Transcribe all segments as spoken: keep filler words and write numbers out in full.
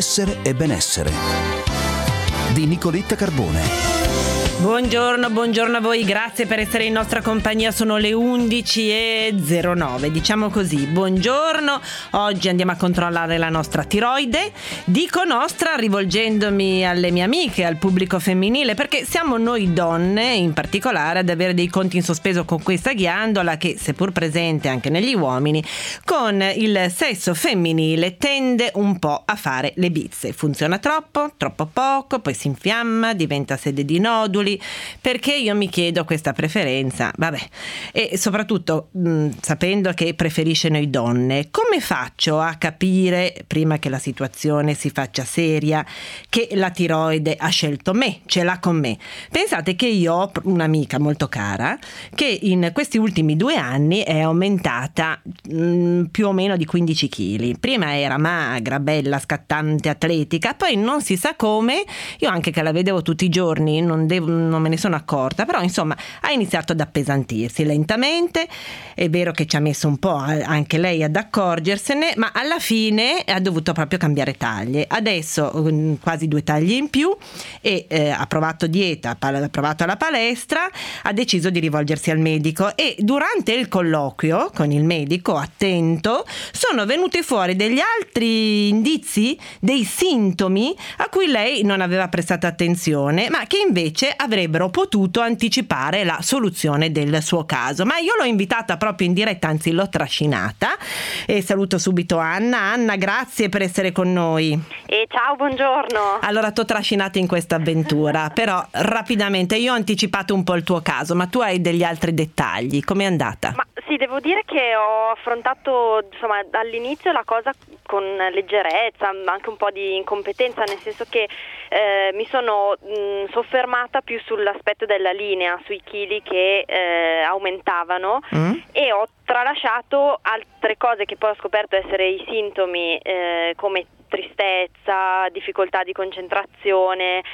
Benessere e benessere di Nicoletta Carbone. Buongiorno, buongiorno a voi, grazie per essere in nostra compagnia, sono le undici e zero nove, diciamo così, buongiorno, oggi andiamo a controllare la nostra tiroide, dico nostra rivolgendomi alle mie amiche, al pubblico femminile, perché siamo noi donne in particolare ad avere dei conti in sospeso con questa ghiandola che, seppur presente anche negli uomini, con il sesso femminile tende un po' a fare le bizze, funziona troppo, troppo poco, poi si infiamma, diventa sede di noduli. Perché io mi chiedo questa preferenza, vabbè, e soprattutto mh, sapendo che preferisce noi donne, come faccio a capire, prima che la situazione si faccia seria, che la tiroide ha scelto me, ce l'ha con me? Pensate che io ho un'amica molto cara che in questi ultimi due anni è aumentata mh, più o meno di quindici chili. Prima era magra, bella, scattante, atletica, poi non si sa come, io anche che la vedevo tutti i giorni non devo non me ne sono accorta, però insomma ha iniziato ad appesantirsi lentamente, è vero che ci ha messo un po' anche lei ad accorgersene, ma alla fine ha dovuto proprio cambiare taglie, adesso quasi due tagli in più e eh, ha provato dieta, ha provato la palestra, ha deciso di rivolgersi al medico e durante il colloquio con il medico, attento, sono venuti fuori degli altri indizi, dei sintomi a cui lei non aveva prestato attenzione, ma che invece avrebbero potuto anticipare la soluzione del suo caso. Ma io l'ho invitata proprio in diretta, anzi l'ho trascinata, e saluto subito Anna. Anna, grazie per essere con noi. E ciao, buongiorno. Allora, t'ho trascinata in questa avventura, però rapidamente, io ho anticipato un po' il tuo caso, ma tu hai degli altri dettagli, com'è andata? Ma sì, devo dire che ho affrontato, insomma, all'inizio la cosa con leggerezza, anche un po' di incompetenza, nel senso che eh, mi sono mh, soffermata più sull'aspetto della linea, sui chili che eh, aumentavano mm. e ho tralasciato altre cose che poi ho scoperto essere i sintomi, eh, come tristezza, difficoltà di concentrazione,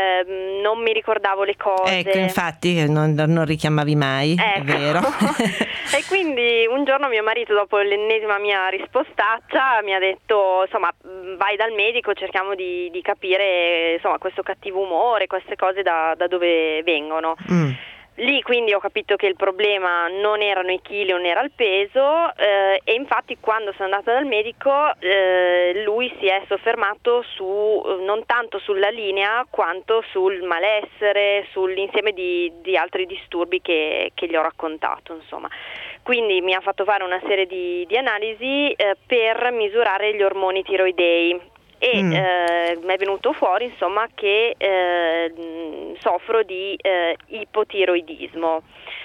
eh, non mi ricordavo le cose. Ecco, infatti non, non richiamavi mai, ecco. È vero. E quindi un giorno mio marito, dopo l'ennesima mia rispostaccia, mi ha detto, insomma, vai dal medico, cerchiamo di, di capire, insomma, questo cattivo umore, queste cose da, da dove vengono. Mm. Lì quindi ho capito che il problema non erano i chili, non era il peso, eh, e infatti quando sono andata dal medico eh, lui si è soffermato su non tanto sulla linea quanto sul malessere, sull'insieme di, di altri disturbi che, che gli ho raccontato, insomma. Quindi mi ha fatto fare una serie di, di analisi eh, per misurare gli ormoni tiroidei. E mm. eh, mi è venuto fuori insomma che eh, soffro di eh, ipotiroidismo,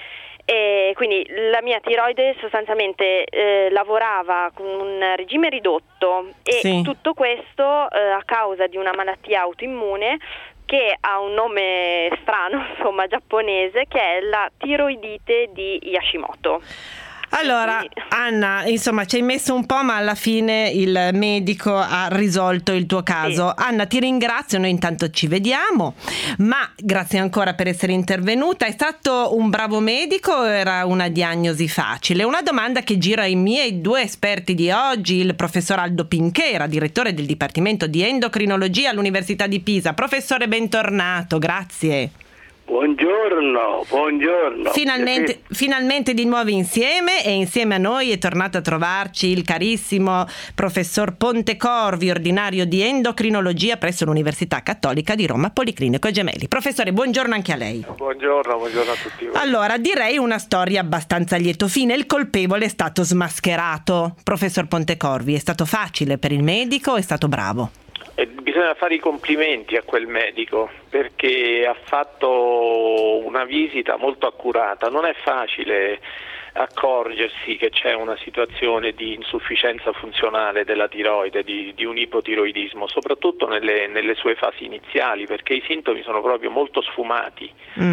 e quindi la mia tiroide sostanzialmente eh, lavorava con un regime ridotto e sì. tutto questo eh, a causa di una malattia autoimmune che ha un nome strano, insomma, giapponese, che è la tiroidite di Hashimoto. Allora, Anna, insomma, ci hai messo un po', ma alla fine il medico ha risolto il tuo caso. Sì. Anna, ti ringrazio, noi intanto ci vediamo, ma grazie ancora per essere intervenuta. È stato un bravo medico o era una diagnosi facile? Una domanda che gira ai miei due esperti di oggi, il professor Aldo Pinchera, direttore del Dipartimento di Endocrinologia all'Università di Pisa. Professore, bentornato, grazie. Buongiorno, buongiorno. Finalmente, finalmente di nuovo insieme, e insieme a noi è tornato a trovarci il carissimo professor Pontecorvi, ordinario di endocrinologia presso l'Università Cattolica di Roma, Policlinico Gemelli. Professore, buongiorno anche a lei. Buongiorno, buongiorno a tutti voi. Allora, direi una storia abbastanza a lieto fine. Il colpevole è stato smascherato. Professor Pontecorvi, è stato facile per il medico? È stato bravo? Eh, bisogna fare i complimenti a quel medico perché ha fatto una visita molto accurata. Non è facile accorgersi che c'è una situazione di insufficienza funzionale della tiroide, di, di un ipotiroidismo, soprattutto nelle, nelle sue fasi iniziali, perché i sintomi sono proprio molto sfumati. Mm.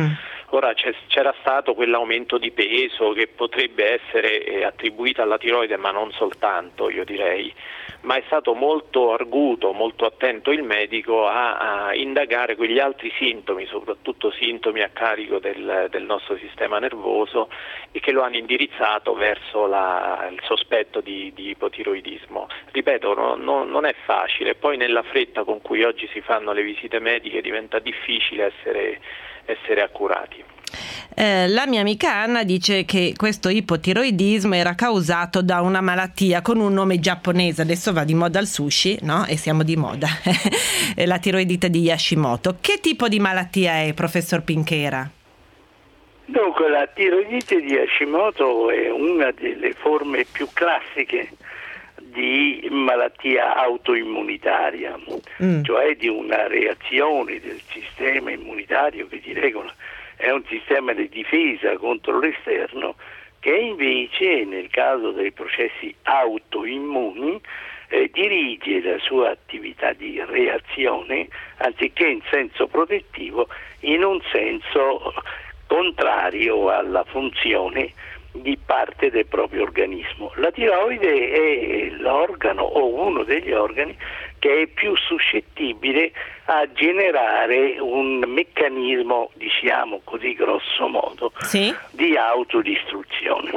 Ora c'è, c'era stato quell'aumento di peso che potrebbe essere eh, attribuito alla tiroide, ma non soltanto, io direi, ma è stato molto arguto, molto attento il medico a, a indagare quegli altri sintomi, soprattutto sintomi a carico del, del nostro sistema nervoso, e che lo hanno indirizzato verso la, il sospetto di, di ipotiroidismo. Ripeto, no, no, non è facile, poi nella fretta con cui oggi si fanno le visite mediche diventa difficile essere, essere accurati. Eh, la mia amica Anna dice che questo ipotiroidismo era causato da una malattia con un nome giapponese, adesso va di moda il sushi, no? E siamo di moda, la tiroidite di Hashimoto. Che tipo di malattia è, professor Pinchera? Dunque, la tiroidite di Hashimoto è una delle forme più classiche di malattia autoimmunitaria, mm. cioè di una reazione del sistema immunitario che ti regola. È un sistema di difesa contro l'esterno che invece, nel caso dei processi autoimmuni, eh, dirige la sua attività di reazione, anziché in senso protettivo, in un senso contrario alla funzione di parte del proprio organismo. La tiroide è l'organo o uno degli organi che è più suscettibile a generare un meccanismo, diciamo così grosso modo, sì. di autodistruzione.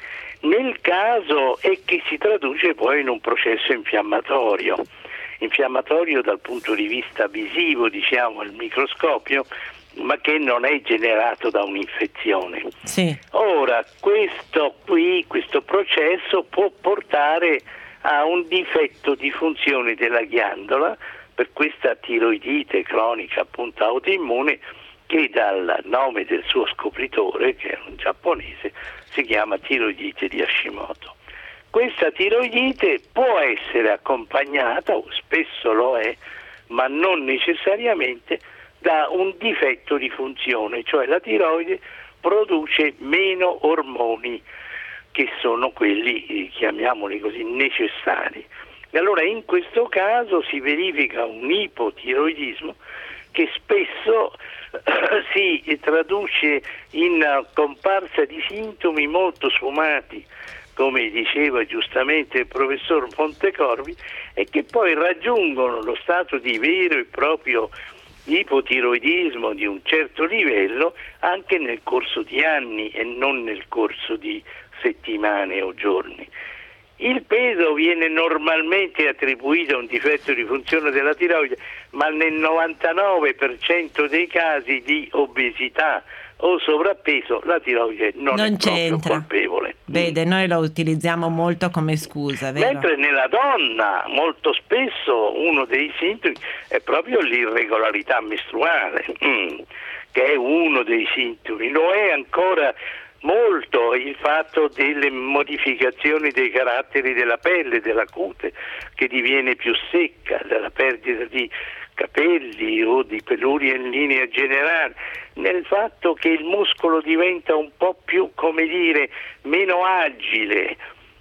Nel caso è che si traduce poi in un processo infiammatorio, infiammatorio dal punto di vista visivo, diciamo al microscopio, ma che non è generato da un'infezione. Sì. Ora, questo qui, questo processo può portare a un difetto di funzione della ghiandola, per questa tiroidite cronica appunto autoimmune, che dal nome del suo scopritore, che è un giapponese, si chiama tiroidite di Hashimoto. Questa tiroidite può essere accompagnata, o spesso lo è, ma non necessariamente, da un difetto di funzione, cioè la tiroide produce meno ormoni che sono quelli, chiamiamoli così, necessari. E allora in questo caso si verifica un ipotiroidismo che spesso eh, si traduce in comparsa di sintomi molto sfumati, come diceva giustamente il professor Pontecorvi, e che poi raggiungono lo stato di vero e proprio ipotiroidismo di un certo livello anche nel corso di anni e non nel corso di settimane o giorni. Il peso viene normalmente attribuito a un difetto di funzione della tiroide, ma nel novantanove per cento dei casi di obesità o sovrappeso la tiroide non, non è c'entra. Proprio colpevole. Vede, noi lo utilizziamo molto come scusa, vero? Mentre nella donna molto spesso uno dei sintomi è proprio l'irregolarità mestruale, mm, che è uno dei sintomi. Lo è ancora molto il fatto delle modificazioni dei caratteri della pelle, della cute, che diviene più secca, dalla perdita di capelli o di peluria in linea generale, nel fatto che il muscolo diventa un po' più, come dire, meno agile,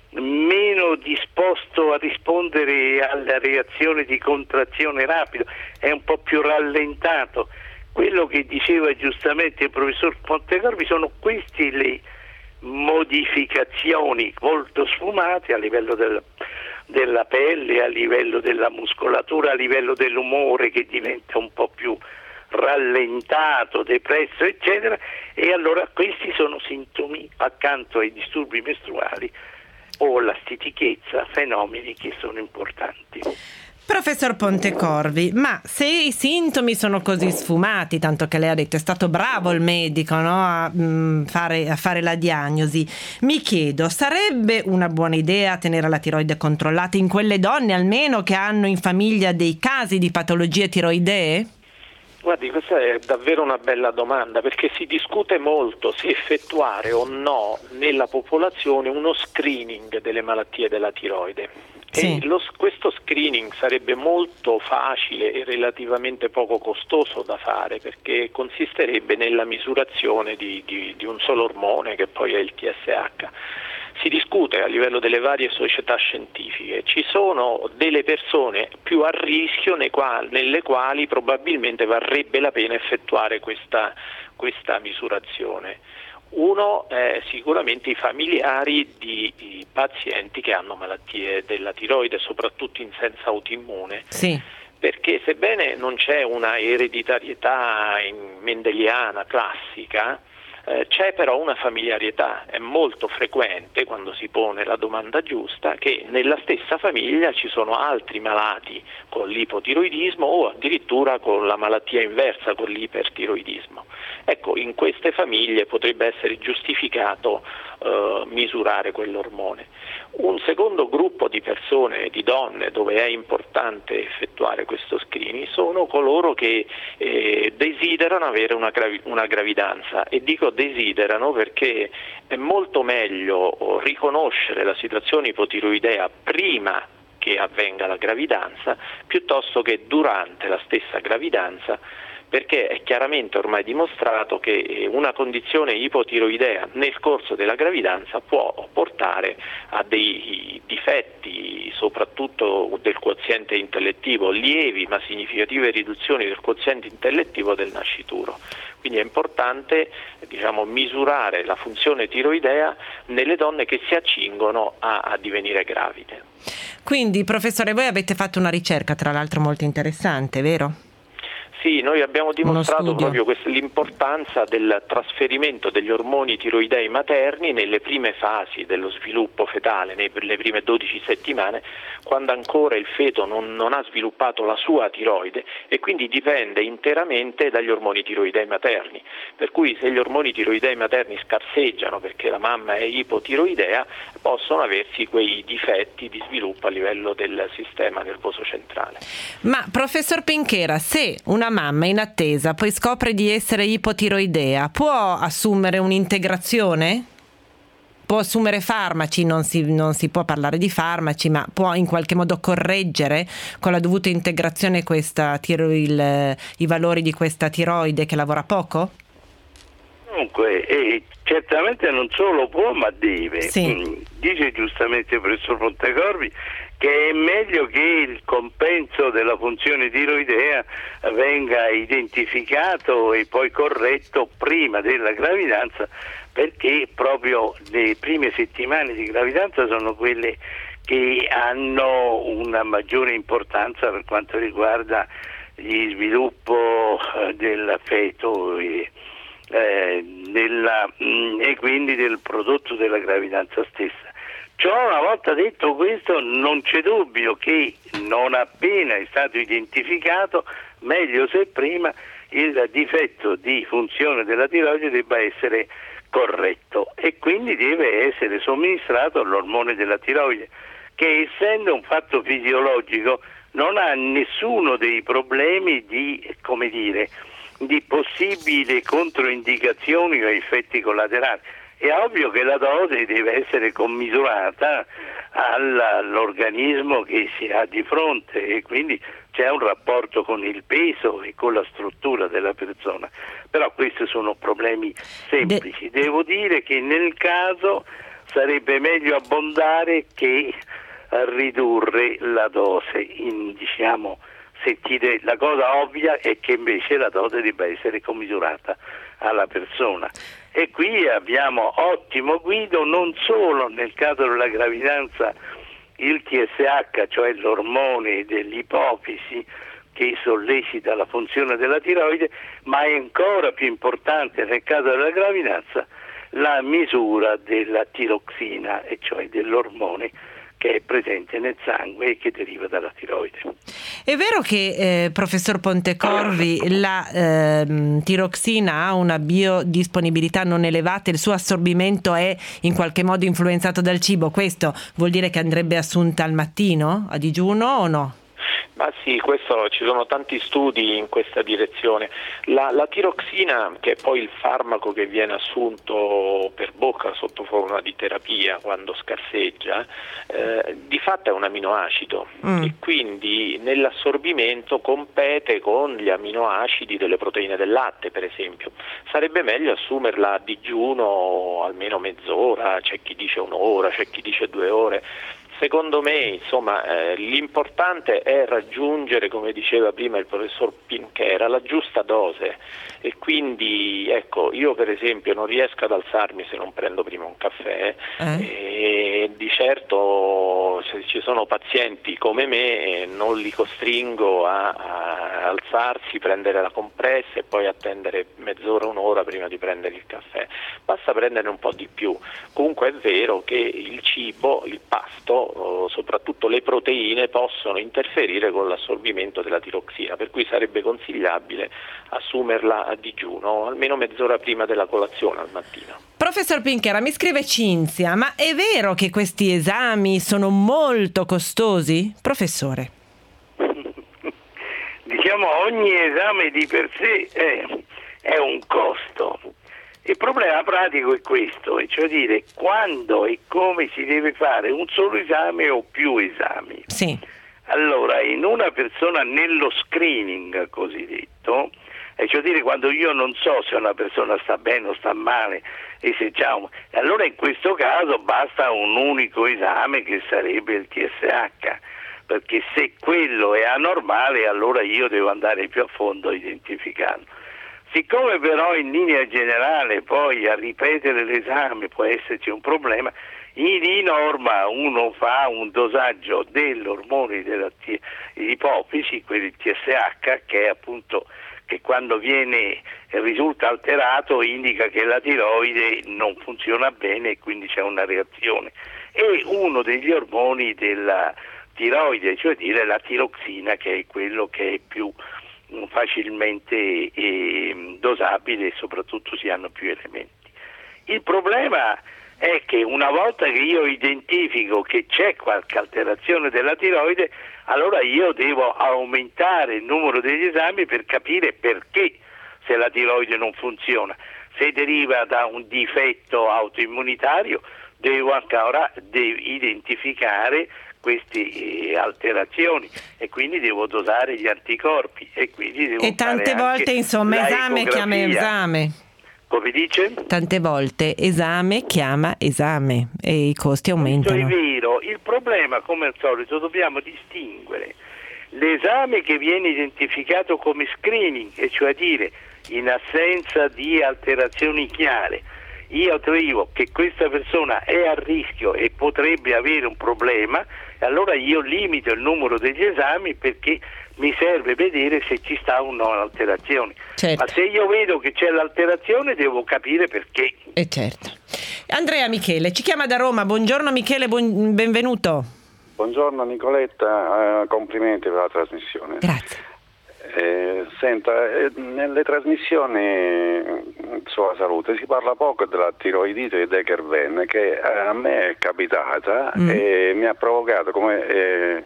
meno disposto a rispondere alla reazione di contrazione rapido, è un po' più rallentato. Quello che diceva giustamente il professor Pontecorvi sono queste le modificazioni molto sfumate a livello del, della pelle, a livello della muscolatura, a livello dell'umore che diventa un po' più rallentato, depresso, eccetera, e allora questi sono sintomi accanto ai disturbi mestruali o alla stitichezza, fenomeni che sono importanti. Professor Pontecorvi, ma se i sintomi sono così sfumati, tanto che lei ha detto è stato bravo il medico, no, a, mh, fare, a fare la diagnosi, mi chiedo, sarebbe una buona idea tenere la tiroide controllata in quelle donne almeno che hanno in famiglia dei casi di patologie tiroidee? Guardi, questa è davvero una bella domanda, perché si discute molto se effettuare o no nella popolazione uno screening delle malattie della tiroide. Sì. E lo, questo screening sarebbe molto facile e relativamente poco costoso da fare, perché consisterebbe nella misurazione di, di, di un solo ormone, che poi è il T S H. Si discute conosciute a livello delle varie società scientifiche. Ci sono delle persone più a rischio nei quali, nelle quali probabilmente varrebbe la pena effettuare questa, questa misurazione. Uno è sicuramente i familiari di i pazienti che hanno malattie della tiroide, soprattutto in senso autoimmune. Sì. Perché sebbene non c'è una ereditarietà mendeliana classica, eh, c'è però una familiarietà. È molto frequente, quando si pone la domanda giusta, che nella stessa famiglia ci sono altri malati con l'ipotiroidismo o addirittura con la malattia inversa, con l'ipertiroidismo. Ecco, in queste famiglie potrebbe essere giustificato eh, misurare quell'ormone. Un secondo gruppo di persone, di donne, dove è importante effettuare questo screening sono coloro che eh, desiderano avere una, gravi- una gravidanza, e dico desiderano perché è molto meglio riconoscere la situazione ipotiroidea prima che avvenga la gravidanza piuttosto che durante la stessa gravidanza, perché è chiaramente ormai dimostrato che una condizione ipotiroidea nel corso della gravidanza può portare a dei difetti, soprattutto del quoziente intellettivo, lievi ma significative riduzioni del quoziente intellettivo del nascituro. Quindi è importante, diciamo, misurare la funzione tiroidea nelle donne che si accingono a, a divenire gravide. Quindi, professore, voi avete fatto una ricerca, tra l'altro molto interessante, vero? Sì, noi abbiamo dimostrato proprio questa, l'importanza del trasferimento degli ormoni tiroidei materni nelle prime fasi dello sviluppo fetale, nelle prime dodici settimane, quando ancora il feto non, non ha sviluppato la sua tiroide e quindi dipende interamente dagli ormoni tiroidei materni. Per cui se gli ormoni tiroidei materni scarseggiano perché la mamma è ipotiroidea, possono aversi quei difetti di sviluppo a livello del sistema nervoso centrale. Ma professor Pinchera, se una mamma in attesa poi scopre di essere ipotiroidea, può assumere un'integrazione? Può assumere farmaci, non si, non si può parlare di farmaci, ma può in qualche modo correggere con la dovuta integrazione questa tiro, il, i valori di questa tiroide che lavora poco? Comunque, eh, certamente non solo può, ma deve. Sì. Mm, dice giustamente il professor Pontecorvi che è meglio che il compenso della funzione tiroidea venga identificato e poi corretto prima della gravidanza, perché proprio le prime settimane di gravidanza sono quelle che hanno una maggiore importanza per quanto riguarda gli sviluppo eh, del feto e, eh, della, mh, e quindi del prodotto della gravidanza stessa. Ciò, una volta detto questo, non c'è dubbio che non appena è stato identificato, meglio se prima, il difetto di funzione della tiroide debba essere corretto e quindi deve essere somministrato l'ormone della tiroide, che essendo un fatto fisiologico non ha nessuno dei problemi di, come dire, di possibili controindicazioni o effetti collaterali. È ovvio che la dose deve essere commisurata all'organismo che si ha di fronte e quindi c'è un rapporto con il peso e con la struttura della persona, però questi sono problemi semplici. De- Devo dire che nel caso sarebbe meglio abbondare che ridurre la dose, in, diciamo, se ti de- la cosa ovvia è che invece la dose debba essere commisurata alla persona. E qui abbiamo ottimo guido non solo nel caso della gravidanza il T S H, cioè l'ormone dell'ipofisi che sollecita la funzione della tiroide, ma è ancora più importante nel caso della gravidanza la misura della tiroxina, e cioè dell'ormone che è presente nel sangue e che deriva dalla tiroide. È vero che, eh, professor Pontecorvi, la eh, tiroxina ha una biodisponibilità non elevata, il suo assorbimento è in qualche modo influenzato dal cibo, questo vuol dire che andrebbe assunta al mattino, a digiuno o no? Ma sì, questo, ci sono tanti studi in questa direzione. La, la tiroxina, che è poi il farmaco che viene assunto per bocca sotto forma di terapia quando scarseggia, eh, di fatto è un aminoacido mm. e quindi nell'assorbimento compete con gli aminoacidi delle proteine del latte, per esempio. Sarebbe meglio assumerla a digiuno almeno mezz'ora, c'è chi dice un'ora, c'è chi dice due ore. Secondo me, insomma, eh, l'importante è raggiungere, come diceva prima il professor Pinchera, la giusta dose, e quindi ecco, io per esempio non riesco ad alzarmi se non prendo prima un caffè eh? e di certo se ci sono pazienti come me non li costringo a, a alzarsi, prendere la compressa e poi attendere mezz'ora, un'ora prima di prendere il caffè, basta prendere un po' di più. Comunque è vero che il cibo, il pasto, soprattutto le proteine, possono interferire con l'assorbimento della tiroxina, per cui sarebbe consigliabile assumerla a digiuno almeno mezz'ora prima della colazione al mattino. Professor Pinchera, mi scrive Cinzia, ma è vero che questi esami sono molto costosi? Professore. Diciamo, ogni esame di per sé è, è un costo. Il problema pratico è questo, e cioè dire quando e come si deve fare un solo esame o più esami. Sì. Allora, in una persona nello screening cosiddetto, e cioè dire quando io non so se una persona sta bene o sta male, e se c'ha un... allora in questo caso basta un unico esame che sarebbe il T S H, perché se quello è anormale allora io devo andare più a fondo a identificarlo. Siccome però in linea generale poi a ripetere l'esame può esserci un problema, in, di norma uno fa un dosaggio dell'ormone della t- ipofisi, quelli T S H, che è appunto che quando viene risulta alterato indica che la tiroide non funziona bene e quindi c'è una reazione, e uno degli ormoni della tiroide, cioè dire la tiroxina, che è quello che è più facilmente eh, dosabile e soprattutto si hanno più elementi. Il problema è che una volta che io identifico che c'è qualche alterazione della tiroide, allora io devo aumentare il numero degli esami per capire perché, se la tiroide non funziona. Se deriva da un difetto autoimmunitario, devo ancora devo identificare queste eh, alterazioni e quindi devo dosare gli anticorpi e quindi devo e tante fare volte insomma esame chiama esame, come dice? Tante volte esame chiama esame e i costi aumentano. Questo è vero. Il problema, come al solito, dobbiamo distinguere l'esame che viene identificato come screening, e cioè dire in assenza di alterazioni chiare io trovo che questa persona è a rischio e potrebbe avere un problema, e allora io limito il numero degli esami perché mi serve vedere se ci sta o no l'alterazione. Certo. Ma se io vedo che c'è l'alterazione devo capire perché. E certo. Andrea Michele ci chiama da Roma. Buongiorno Michele, buon, benvenuto. Buongiorno Nicoletta, eh, complimenti per la trasmissione. Grazie. Eh, senta, eh, nelle trasmissioni sulla salute si parla poco della tiroidite di Decker-Venn, che a me è capitata mm. e mi ha provocato come, eh,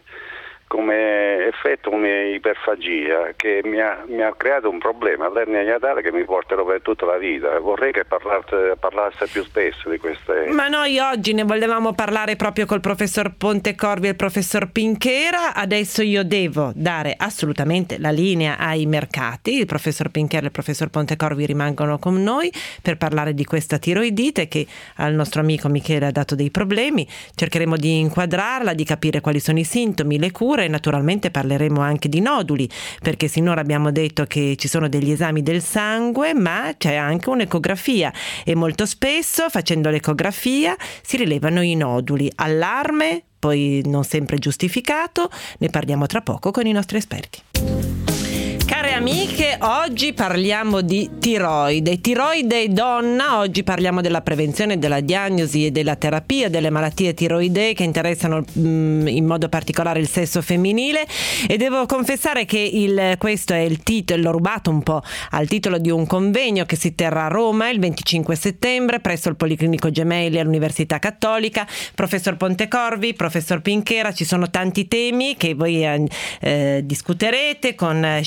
come effetto un'iperfagia che mi ha, mi ha creato un problema, l'ernia iatale, che mi porterò per tutta la vita. Vorrei che parlasse, parlasse più spesso di queste. Ma noi oggi ne volevamo parlare proprio col professor Pontecorvi e il professor Pinchera. Adesso io devo dare assolutamente la linea ai mercati. Il professor Pinchera e il professor Pontecorvi rimangono con noi per parlare di questa tiroidite che al nostro amico Michele ha dato dei problemi. Cercheremo di inquadrarla, di capire quali sono i sintomi, le cure, e naturalmente parleremo anche di noduli, perché sinora abbiamo detto che ci sono degli esami del sangue, ma c'è anche un'ecografia e molto spesso facendo l'ecografia si rilevano i noduli. Allarme, poi non sempre giustificato. Ne parliamo tra poco con i nostri esperti. Care Care amiche, oggi parliamo di tiroide, tiroide e donna. Oggi parliamo della prevenzione, della diagnosi e della terapia delle malattie tiroidee che interessano mh, in modo particolare il sesso femminile, e devo confessare che il, questo è il titolo, l'ho rubato un po' al titolo di un convegno che si terrà a Roma il venticinque settembre presso il Policlinico Gemelli all'Università Cattolica. Professor Pontecorvi, professor Pinchera, ci sono tanti temi che voi eh, eh, discuterete con eh,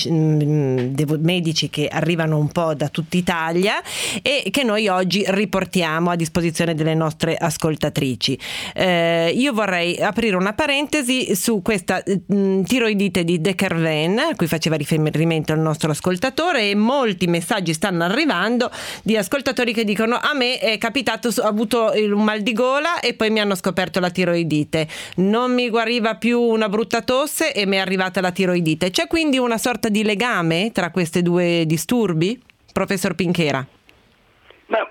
medici che arrivano un po' da tutta Italia e che noi oggi riportiamo a disposizione delle nostre ascoltatrici. Eh, io vorrei aprire una parentesi su questa mh, tiroidite di De Kerven, a cui faceva riferimento il nostro ascoltatore, e molti messaggi stanno arrivando di ascoltatori che dicono: a me è capitato, ho avuto un mal di gola e poi mi hanno scoperto la tiroidite, non mi guariva più una brutta tosse e mi è arrivata la tiroidite. C'è quindi una sorta di legame tra questi due disturbi, professor Pinchera? Ma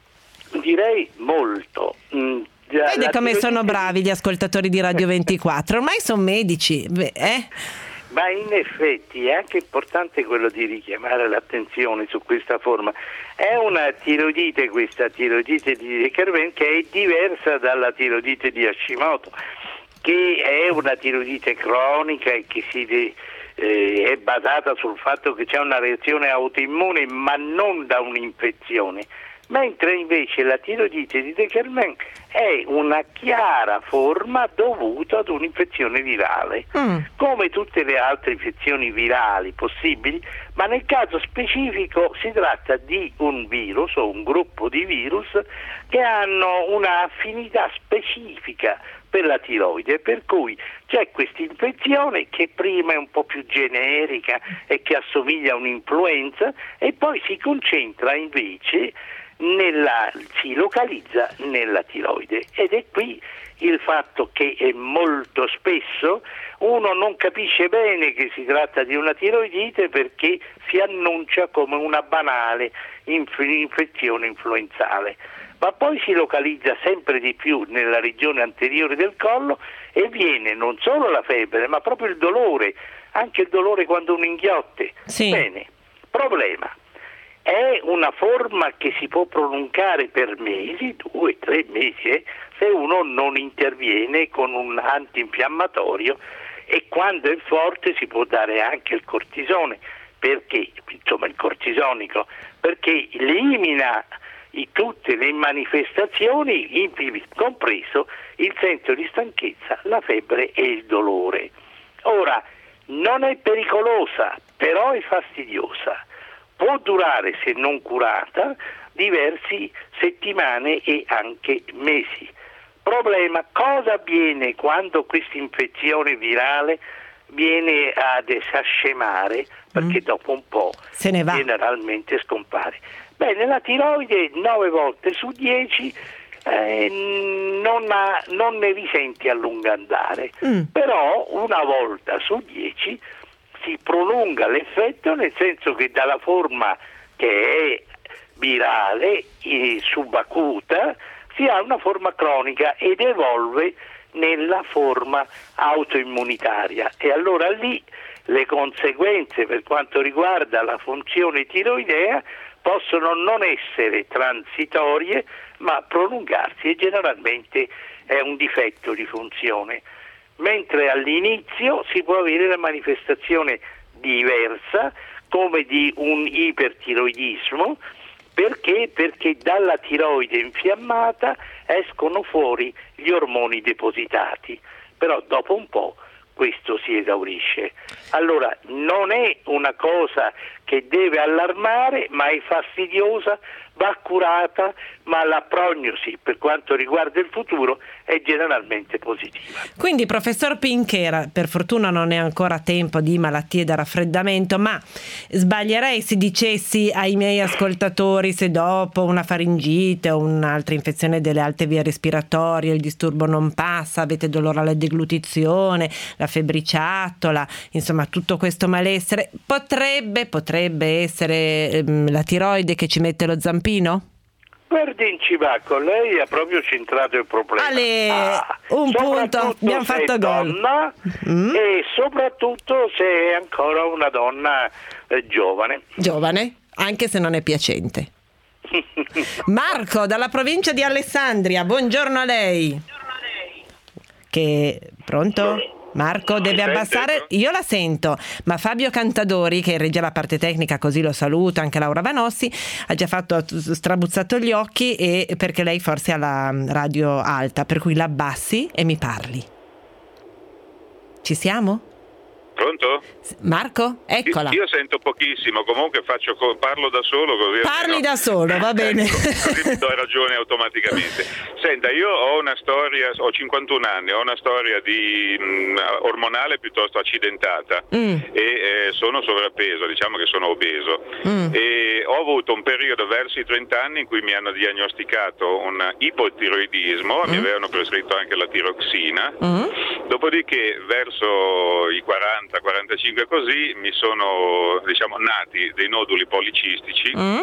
direi molto. Mm, Vede come sono bravi gli ascoltatori di Radio ventiquattro, ormai sono medici, eh? Ma in effetti è anche importante quello di richiamare l'attenzione su questa forma. È una tiroidite, questa tiroidite di De Kerven, che è diversa dalla tiroidite di Hashimoto, che è una tiroidite cronica e che si de- eh, è basata sul fatto che c'è una reazione autoimmune, ma non da un'infezione. Mentre invece la tiroidite di De Kerven è una chiara forma dovuta ad un'infezione virale, mm. come tutte le altre infezioni virali possibili, ma nel caso specifico si tratta di un virus o un gruppo di virus che hanno una affinità specifica per la tiroide, per cui c'è questa infezione che prima è un po' più generica e che assomiglia a un'influenza e poi si concentra invece Nella, si localizza nella tiroide, ed è qui il fatto che è molto spesso uno non capisce bene che si tratta di una tiroidite perché si annuncia come una banale inf- infezione influenzale, ma poi si localizza sempre di più nella regione anteriore del collo e viene non solo la febbre ma proprio il dolore, anche il dolore quando uno inghiotte. Sì. Bene, problema. È una forma che si può prolungare per mesi, due, tre mesi, eh, se uno non interviene con un antinfiammatorio, e quando è forte si può dare anche il cortisone, perché, insomma il cortisonico, perché elimina i, tutte le manifestazioni, ivi compreso il senso di stanchezza, la febbre e il dolore. Ora, non è pericolosa, però è fastidiosa. Può durare, se non curata, diverse settimane e anche mesi. Problema: cosa avviene quando questa infezione virale viene ad esascemare, perché mm. dopo un po' se ne va. Generalmente scompare. Bene, la tiroide nove volte su dieci eh, non, ha, non ne risente a lungo andare, mm. però una volta su dieci si prolunga l'effetto, nel senso che dalla forma che è virale e subacuta si ha una forma cronica ed evolve nella forma autoimmunitaria, e allora lì le conseguenze per quanto riguarda la funzione tiroidea possono non essere transitorie ma prolungarsi, e generalmente è un difetto di funzione. Mentre all'inizio si può avere la manifestazione diversa, come di un ipertiroidismo, perché? Perché dalla tiroide infiammata escono fuori gli ormoni depositati, però dopo un po' questo si esaurisce. Allora non è una cosa che deve allarmare, ma è fastidiosa, va curata, ma la prognosi per quanto riguarda il futuro è generalmente positiva. Quindi, professor Pinchera, per fortuna non è ancora tempo di malattie da raffreddamento, ma sbaglierei se dicessi ai miei ascoltatori se dopo una faringite o un'altra infezione delle alte vie respiratorie il disturbo non passa, avete dolore alla deglutizione, la febbriciatola, insomma tutto questo malessere, potrebbe, potrebbe essere ehm, la tiroide che ci mette lo zampino? Guardi, in ci va con lei, ha proprio centrato il problema. Ale, ah, un punto, abbiamo fatto gol. Donna, mm. E soprattutto se è ancora una donna eh, giovane. Giovane, anche se non è piacente. Marco, dalla provincia di Alessandria, buongiorno a lei. Che pronto? Marco deve abbassare, io la sento, ma Fabio Cantadori, che regge la parte tecnica, così lo saluto, anche Laura Vanossi, ha già fatto strabuzzato gli occhi, e perché lei forse ha la radio alta, per cui la abbassi e mi parli. Ci siamo? Pronto? Marco? Eccola. Io, io sento pochissimo, comunque faccio parlo da solo così. Parli almeno, da solo, va bene. Ecco, così mi do ragione automaticamente. Senta, io ho una storia, ho cinquantuno anni, ho una storia di mh, ormonale piuttosto accidentata mm. e eh, sono sovrappeso, diciamo che sono obeso. Mm. E ho avuto un periodo verso i trenta anni in cui mi hanno diagnosticato un ipotiroidismo, mm. mi avevano prescritto anche la tiroxina, mm. dopodiché verso i quaranta quarantacinque così mi sono, diciamo, nati dei noduli policistici mm.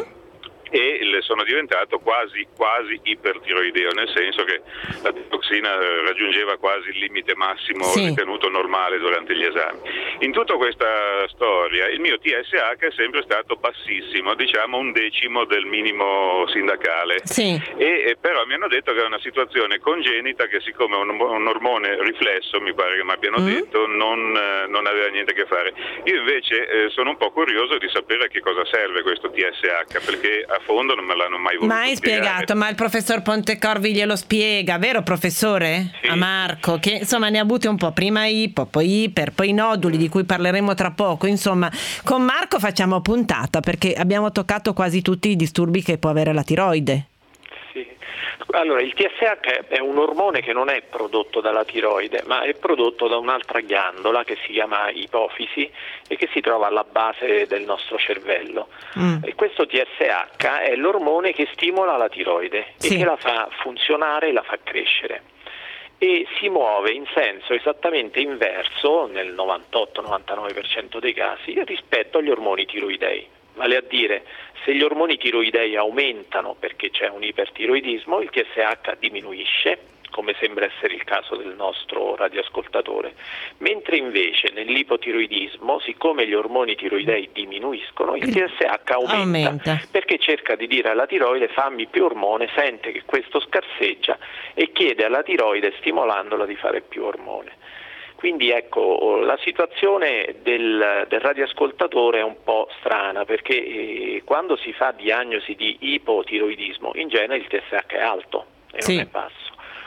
e le sono diventato quasi quasi ipertiroideo, nel senso che la tiroxina raggiungeva quasi il limite massimo sì. ritenuto normale durante gli esami. In tutta questa storia il mio T S H è sempre stato bassissimo, diciamo un decimo del minimo sindacale, sì. e, e però mi hanno detto che è una situazione congenita, che siccome un, un ormone riflesso, mi pare che mi abbiano mm. detto, non, non aveva niente a che fare. Io invece eh, sono un po' curioso di sapere a che cosa serve questo T S H, perché a fondo non me l'hanno mai voluto mai spiegare. spiegato, ma il professor Pontecorvi glielo spiega, vero professore? Sì. A Marco, che insomma ne ha avuti un po', prima ipo, poi iper, poi noduli, di cui parleremo tra poco. Insomma, con Marco facciamo puntata, perché abbiamo toccato quasi tutti i disturbi che può avere la tiroide. Allora, il T S H è un ormone che non è prodotto dalla tiroide, ma è prodotto da un'altra ghiandola che si chiama ipofisi e che si trova alla base del nostro cervello. Mm. E questo T S H è l'ormone che stimola la tiroide sì. e che la fa funzionare e la fa crescere. E si muove in senso esattamente inverso, nel novantotto novantanove per cento dei casi, rispetto agli ormoni tiroidei. Vale a dire, se gli ormoni tiroidei aumentano perché c'è un ipertiroidismo, il T S H diminuisce, come sembra essere il caso del nostro radioascoltatore, mentre invece nell'ipotiroidismo, siccome gli ormoni tiroidei diminuiscono, il T S H aumenta, aumenta, perché cerca di dire alla tiroide fammi più ormone, sente che questo scarseggia e chiede alla tiroide, stimolandola, di fare più ormone. Quindi ecco, la situazione del, del radioascoltatore è un po' strana, perché eh, quando si fa diagnosi di ipotiroidismo, in genere il T S H è alto e sì. non è basso.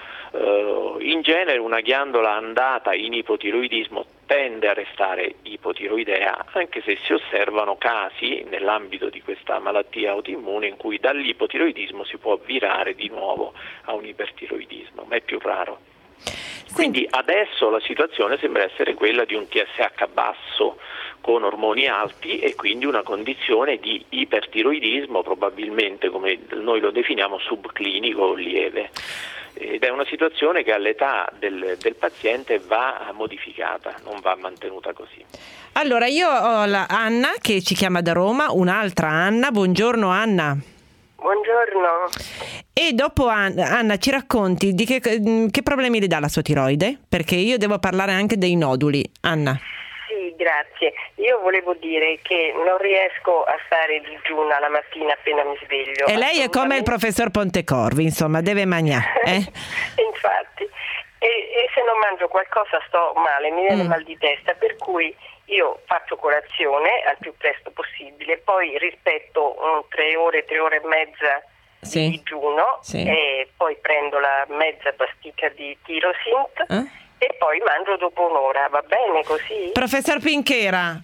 Uh, in genere una ghiandola andata in ipotiroidismo tende a restare ipotiroidea, anche se si osservano casi nell'ambito di questa malattia autoimmune in cui dall'ipotiroidismo si può virare di nuovo a un ipertiroidismo, ma è più raro. Quindi adesso la situazione sembra essere quella di un T S H basso con ormoni alti e quindi una condizione di ipertiroidismo, probabilmente come noi lo definiamo subclinico o lieve. Ed è una situazione che all'età del, del paziente va modificata, non va mantenuta così. Allora io ho la Anna che ci chiama da Roma, un'altra Anna. Buongiorno Anna. Buongiorno. E dopo Anna ci racconti di che, che problemi le dà la sua tiroide? Perché io devo parlare anche dei noduli. Anna. Sì, grazie. Io volevo dire che non riesco a stare digiuna la mattina appena mi sveglio. E lei è come il professor Pontecorvi, insomma, deve mangiare. Eh? Infatti. E, e se non mangio qualcosa sto male, mi viene mm. mal di testa, per cui io faccio colazione al più presto possibile, poi rispetto um, tre ore, tre ore e mezza sì. di digiuno sì. e poi prendo la mezza pasticca di Tirosint eh? e poi mangio dopo un'ora, va bene così? Professor Pinchera,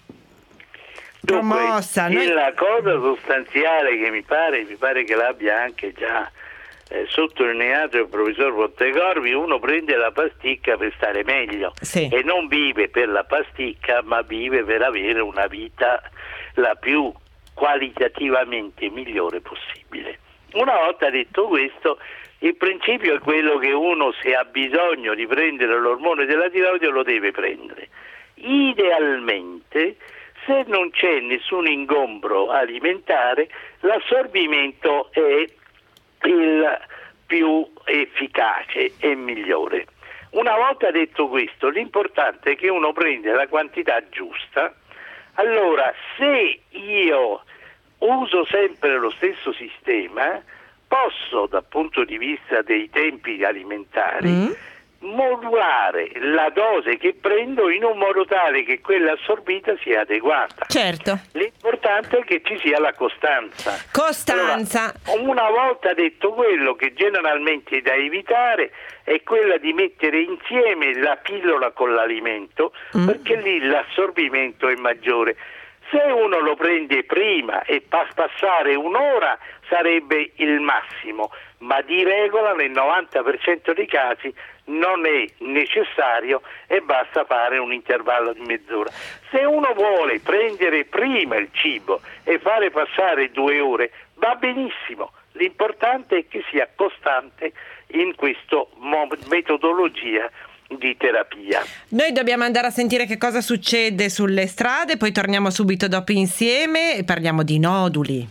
promossa. Dunque, noi... la cosa sostanziale che mi pare, mi pare che l'abbia anche già eh, sottolineato il professor Pontecorvi, uno prende la pasticca per stare meglio sì. e non vive per la pasticca, ma vive per avere una vita la più qualitativamente migliore possibile. Una volta detto questo, il principio è quello che uno, se ha bisogno di prendere l'ormone della tiroide, lo deve prendere. Idealmente, se non c'è nessun ingombro alimentare, l'assorbimento è il più efficace e migliore. Una volta detto questo, l'importante è che uno prende la quantità giusta. Allora, se io uso sempre lo stesso sistema, posso, dal punto di vista dei tempi alimentari, mm. modulare la dose che prendo in un modo tale che quella assorbita sia adeguata. Certo. L'importante è che ci sia la costanza. Costanza. Allora, una volta detto quello, che generalmente è da evitare è quella di mettere insieme la pillola con l'alimento, mm. perché lì l'assorbimento è maggiore. Se uno lo prende prima e fa passare un'ora sarebbe il massimo, ma di regola nel novanta per cento dei casi non è necessario e basta fare un intervallo di mezz'ora. Se uno vuole prendere prima il cibo e fare passare due ore, va benissimo. L'importante è che sia costante in questa metodologia di terapia. Noi dobbiamo andare a sentire che cosa succede sulle strade, poi torniamo subito dopo insieme e parliamo di noduli.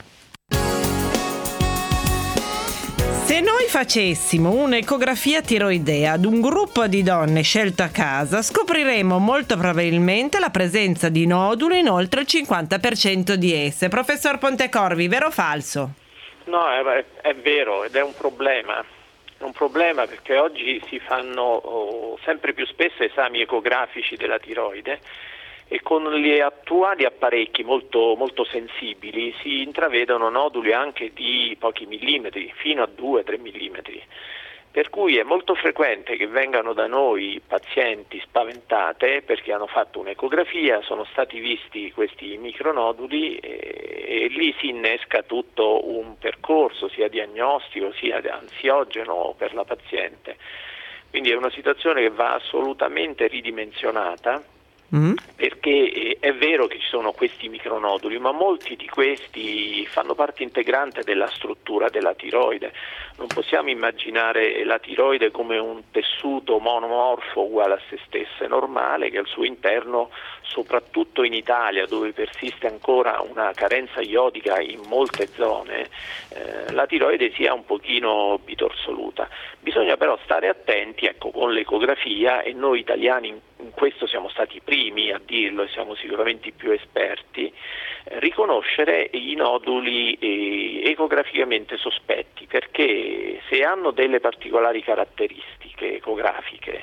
Se noi facessimo un'ecografia tiroidea ad un gruppo di donne scelto a casa, scopriremo molto probabilmente la presenza di noduli in oltre il cinquanta per cento di esse. Professor Pontecorvi, vero o falso? No, è, è vero ed è un problema. È un problema perché oggi si fanno oh, sempre più spesso esami ecografici della tiroide e con gli attuali apparecchi molto, molto sensibili si intravedono noduli anche di pochi millimetri, fino a due tre millimetri. Per cui è molto frequente che vengano da noi pazienti spaventate perché hanno fatto un'ecografia, sono stati visti questi micronoduli e, e lì si innesca tutto un percorso sia diagnostico sia ansiogeno per la paziente. Quindi è una situazione che va assolutamente ridimensionata. Mm. Perché è vero che ci sono questi micronoduli, ma molti di questi fanno parte integrante della struttura della tiroide. Non possiamo immaginare la tiroide come un tessuto monomorfo uguale a se stesso. È normale che al suo interno, soprattutto in Italia dove persiste ancora una carenza iodica in molte zone, eh, la tiroide sia un pochino bitorsoluta. Bisogna però stare attenti, ecco, con l'ecografia, e noi italiani in in questo siamo stati i primi a dirlo e siamo sicuramente i più esperti, eh, riconoscere i noduli eh, ecograficamente sospetti, perché se hanno delle particolari caratteristiche ecografiche,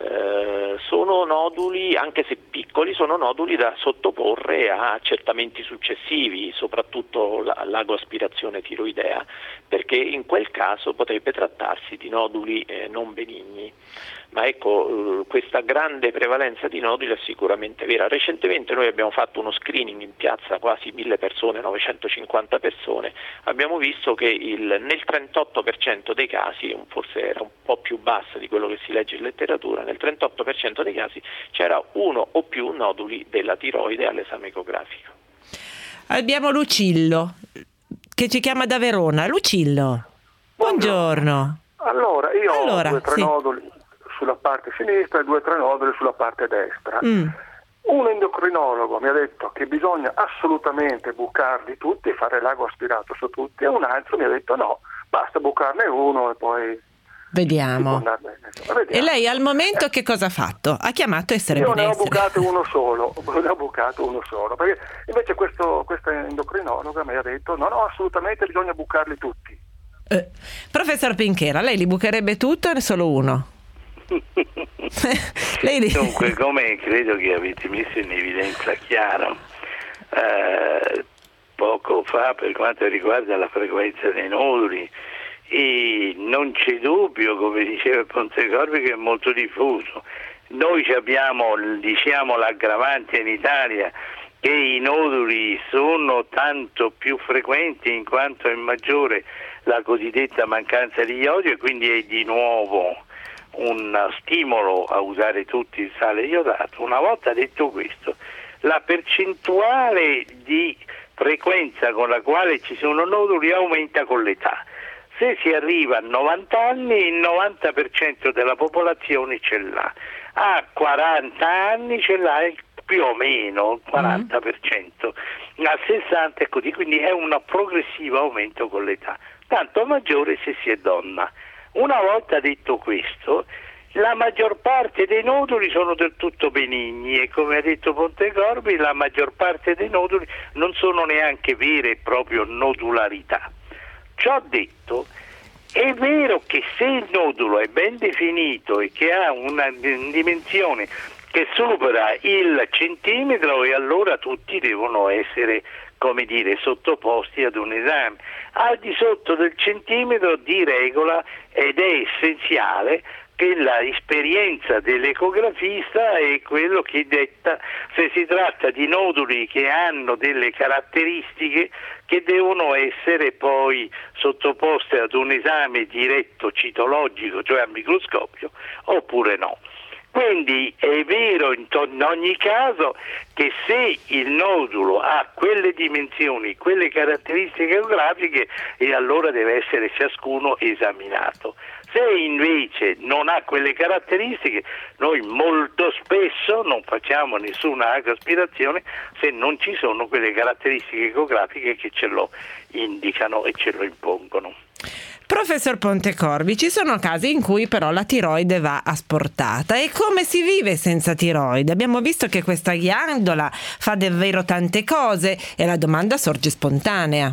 eh, sono noduli, anche se piccoli, sono noduli da sottoporre a accertamenti successivi, soprattutto la, l'agoaspirazione tiroidea, perché in quel caso potrebbe trattarsi di noduli eh, non benigni. Ma ecco, eh, questa grande prevalenza di noduli è sicuramente vera. Recentemente noi abbiamo fatto uno screening in piazza, quasi mille persone, novecentocinquanta persone, abbiamo visto che il, nel trentotto per cento dei casi, forse era un po' più bassa di quello che si legge in letteratura, nel trentotto per cento dei casi c'era uno o più noduli della tiroide all'esame ecografico. Abbiamo Lucillo che ci chiama da Verona. Lucillo, buongiorno. Allora, io allora, ho due o tre sì. noduli sulla parte sinistra e due o tre noduli sulla parte destra. Mm. Un endocrinologo mi ha detto che bisogna assolutamente bucarli tutti e fare l'ago aspirato su tutti, e un altro mi ha detto no, basta bucarne uno e poi vediamo. vediamo. E lei al momento eh. che cosa ha fatto? Ha chiamato essere Io benessere. ne ho bucato uno solo, ne ho bucato uno solo, perché invece questo, questa endocrinologa mi ha detto no, no, assolutamente bisogna bucarli tutti. Eh. Professor Pinchera, lei li bucherebbe tutto o ne solo uno? Lei... Dunque, come credo che avete messo in evidenza chiaro eh, poco fa per quanto riguarda la frequenza dei noduli, e non c'è dubbio, come diceva Pontecorvi, che è molto diffuso. Noi abbiamo, diciamo, l'aggravante in Italia che i noduli sono tanto più frequenti in quanto è maggiore la cosiddetta mancanza di iodio, e quindi è di nuovo un stimolo a usare tutti il sale iodato. Una volta detto questo, la percentuale di frequenza con la quale ci sono noduli aumenta con l'età. Se si arriva a novanta anni, il novanta per cento della popolazione ce l'ha. A quaranta anni ce l'ha più o meno il quaranta per cento, a sessanta è così, quindi è un progressivo aumento con l'età. tanto maggiore se si è donna. Una volta detto questo, la maggior parte dei noduli sono del tutto benigni e, come ha detto Pontecorvi, la maggior parte dei noduli non sono neanche vere e proprie nodularità. Ciò detto, è vero che se il nodulo è ben definito e che ha una dimensione che supera il centimetro, e allora tutti devono essere, come dire, sottoposti ad un esame. Al di sotto del centimetro di regola, ed è essenziale che l'esperienza dell'ecografista è quello che detta se si tratta di noduli che hanno delle caratteristiche che devono essere poi sottoposte ad un esame diretto citologico, cioè a microscopio, oppure no. Quindi è vero in, to- in ogni caso che se il nodulo ha quelle dimensioni, quelle caratteristiche geografiche, e allora deve essere ciascuno esaminato. Se invece non ha quelle caratteristiche, noi molto spesso non facciamo nessuna aspirazione se non ci sono quelle caratteristiche geografiche che ce lo indicano e ce lo impongono. Professor Pontecorvi, ci sono casi in cui però la tiroide va asportata. E come si vive senza tiroide? Abbiamo visto che questa ghiandola fa davvero tante cose e la domanda sorge spontanea.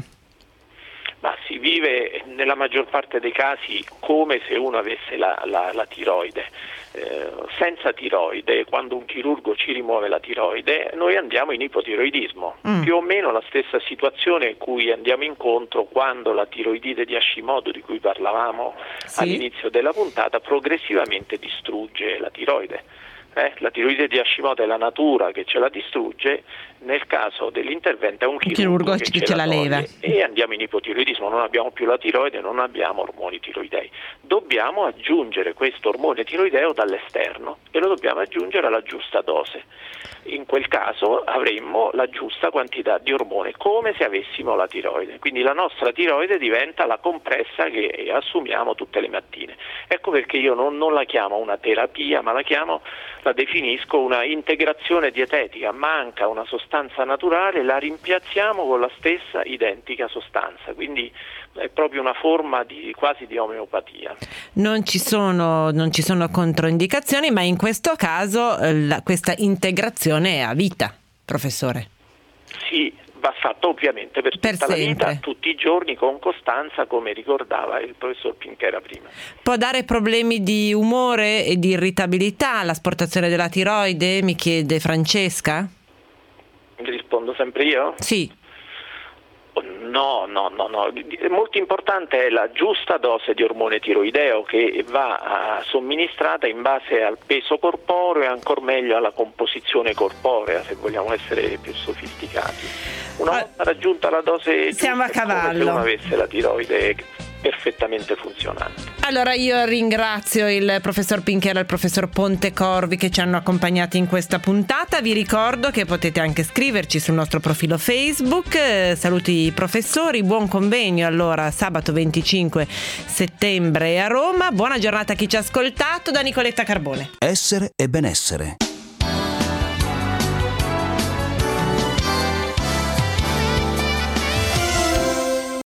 Ma si vive nella maggior parte dei casi come se uno avesse la, la, la tiroide. Eh, senza tiroide, quando un chirurgo ci rimuove la tiroide, noi andiamo in ipotiroidismo, mm. più o meno la stessa situazione in cui andiamo incontro quando la tiroidite di Hashimoto, di cui parlavamo sì. all'inizio della puntata, progressivamente distrugge la tiroide. Eh, la tiroide di Hashimoto è la natura che ce la distrugge, nel caso dell'intervento è un chirurgo, chirurgo che, che ce, ce la, la leva e andiamo in ipotiroidismo, non abbiamo più la tiroide, non abbiamo ormoni tiroidei. Dobbiamo aggiungere questo ormone tiroideo dall'esterno e lo dobbiamo aggiungere alla giusta dose. In quel caso avremmo la giusta quantità di ormone, come se avessimo la tiroide. Quindi la nostra tiroide diventa la compressa che assumiamo tutte le mattine. Ecco perché io non, non la chiamo una terapia, ma la chiamo, la definisco una integrazione dietetica. Manca una sostanza naturale, la rimpiazziamo con la stessa identica sostanza. Quindi è proprio una forma di quasi di omeopatia. Non ci sono, non ci sono controindicazioni, ma in questo caso la, questa integrazione è a vita, professore. Sì, va fatto ovviamente per, per tutta sempre. La vita, tutti i giorni, con costanza, come ricordava il professor Pinchera prima. Può dare problemi di umore e di irritabilità l'asportazione della tiroide, mi chiede Francesca? Rispondo sempre io? Sì. No, no, no, no. Molto importante è la giusta dose di ormone tiroideo che va somministrata in base al peso corporeo e ancor meglio alla composizione corporea, se vogliamo essere più sofisticati. Una volta raggiunta la dose giusta, siamo a cavallo. Come se uno avesse la tiroide perfettamente funzionante. Allora io ringrazio il professor Pinchera e il professor Pontecorvi che ci hanno accompagnati in questa puntata. Vi ricordo che potete anche scriverci sul nostro profilo Facebook. Eh, saluti i professori, buon convegno allora sabato venticinque settembre a Roma. Buona giornata a chi ci ha ascoltato, da Nicoletta Carbone. Essere e benessere.